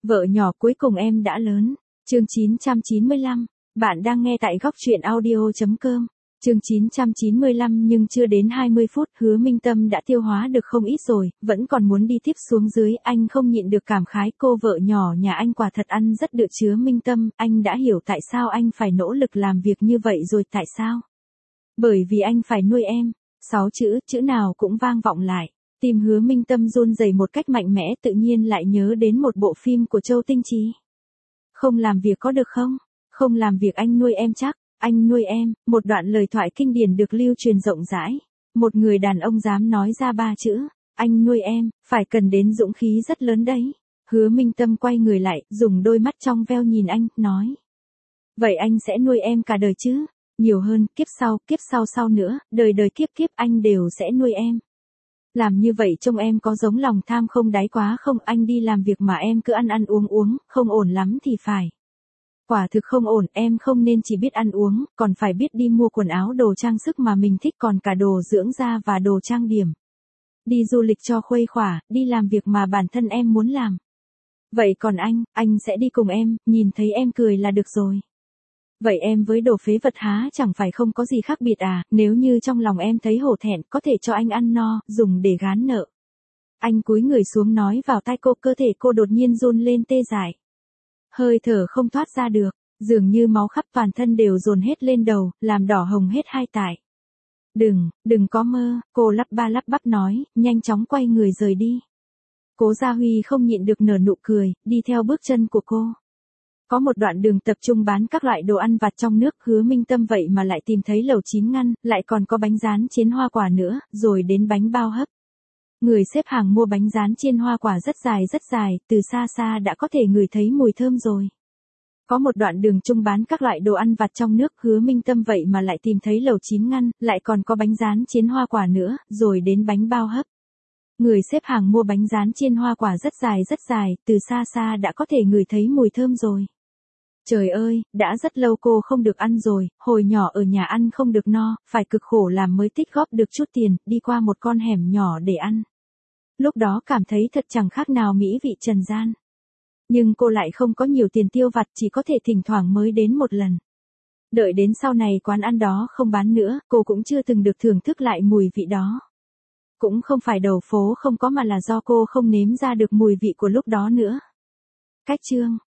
Vợ nhỏ cuối cùng em đã lớn. Chương 995. Bạn đang nghe tại góc truyện audio.com. Chương 995 nhưng chưa đến 20 phút, Hứa Minh Tâm đã tiêu hóa được không ít rồi, vẫn còn muốn đi tiếp xuống dưới, anh không nhịn được cảm khái cô vợ nhỏ nhà anh quả thật ăn rất được chứa Minh Tâm, anh đã hiểu tại sao anh phải nỗ lực làm việc như vậy rồi tại sao? Bởi vì anh phải nuôi em. 6 chữ nào cũng vang vọng lại. Tim Hứa Minh Tâm run rẩy một cách mạnh mẽ, tự nhiên lại nhớ đến một bộ phim của Châu Tinh Trì. Không làm việc có được không? Không làm việc anh nuôi em chắc. Anh nuôi em, một đoạn lời thoại kinh điển được lưu truyền rộng rãi. Một người đàn ông dám nói ra 3 chữ, anh nuôi em, phải cần đến dũng khí rất lớn đấy. Hứa Minh Tâm quay người lại, dùng đôi mắt trong veo nhìn anh, nói. Vậy anh sẽ nuôi em cả đời chứ? Nhiều hơn, kiếp sau nữa, đời đời kiếp kiếp anh đều sẽ nuôi em. Làm như vậy trông em có giống lòng tham không đáy quá không? Anh đi làm việc mà em cứ ăn uống, không ổn lắm thì phải. Quả thực không ổn, em không nên chỉ biết ăn uống, còn phải biết đi mua quần áo đồ trang sức mà mình thích, còn cả đồ dưỡng da và đồ trang điểm. Đi du lịch cho khuây khỏa, đi làm việc mà bản thân em muốn làm. Vậy còn anh sẽ đi cùng em, nhìn thấy em cười là được rồi. Vậy em với đồ phế vật há chẳng phải không có gì khác biệt à? Nếu như trong lòng em thấy hổ thẹn, có thể cho anh ăn no, dùng để gán nợ. Anh cúi người xuống nói vào tai cô, cơ thể cô đột nhiên run lên tê dại. Hơi thở không thoát ra được, dường như máu khắp toàn thân đều dồn hết lên đầu, làm đỏ hồng hết hai tai. Đừng có mơ, cô lắp bắp nói, nhanh chóng quay người rời đi. Cố Gia Huy không nhịn được nở nụ cười, đi theo bước chân của cô. Có một đoạn đường tập trung bán các loại đồ ăn vặt trong nước, Hứa Minh Tâm vậy mà lại tìm thấy lẩu chín ngăn, lại còn có bánh rán chiên hoa quả nữa, rồi đến bánh bao hấp. Người xếp hàng mua bánh rán chiên hoa quả rất dài, từ xa xa đã có thể ngửi thấy mùi thơm rồi. Có một đoạn đường chung bán các loại đồ ăn vặt trong nước, Hứa Minh Tâm vậy mà lại tìm thấy lẩu chín ngăn, lại còn có bánh rán chiên hoa quả nữa, rồi đến bánh bao hấp. Người xếp hàng mua bánh rán chiên hoa quả rất dài, từ xa xa đã có thể ngửi thấy mùi thơm rồi. Trời ơi, đã rất lâu cô không được ăn rồi, hồi nhỏ ở nhà ăn không được no, phải cực khổ làm mới tích góp được chút tiền, đi qua một con hẻm nhỏ để ăn. Lúc đó cảm thấy thật chẳng khác nào mỹ vị trần gian. Nhưng cô lại không có nhiều tiền tiêu vặt, chỉ có thể thỉnh thoảng mới đến một lần. Đợi đến sau này quán ăn đó không bán nữa, cô cũng chưa từng được thưởng thức lại mùi vị đó. Cũng không phải đầu phố không có mà là do cô không nếm ra được mùi vị của lúc đó nữa. Cách chương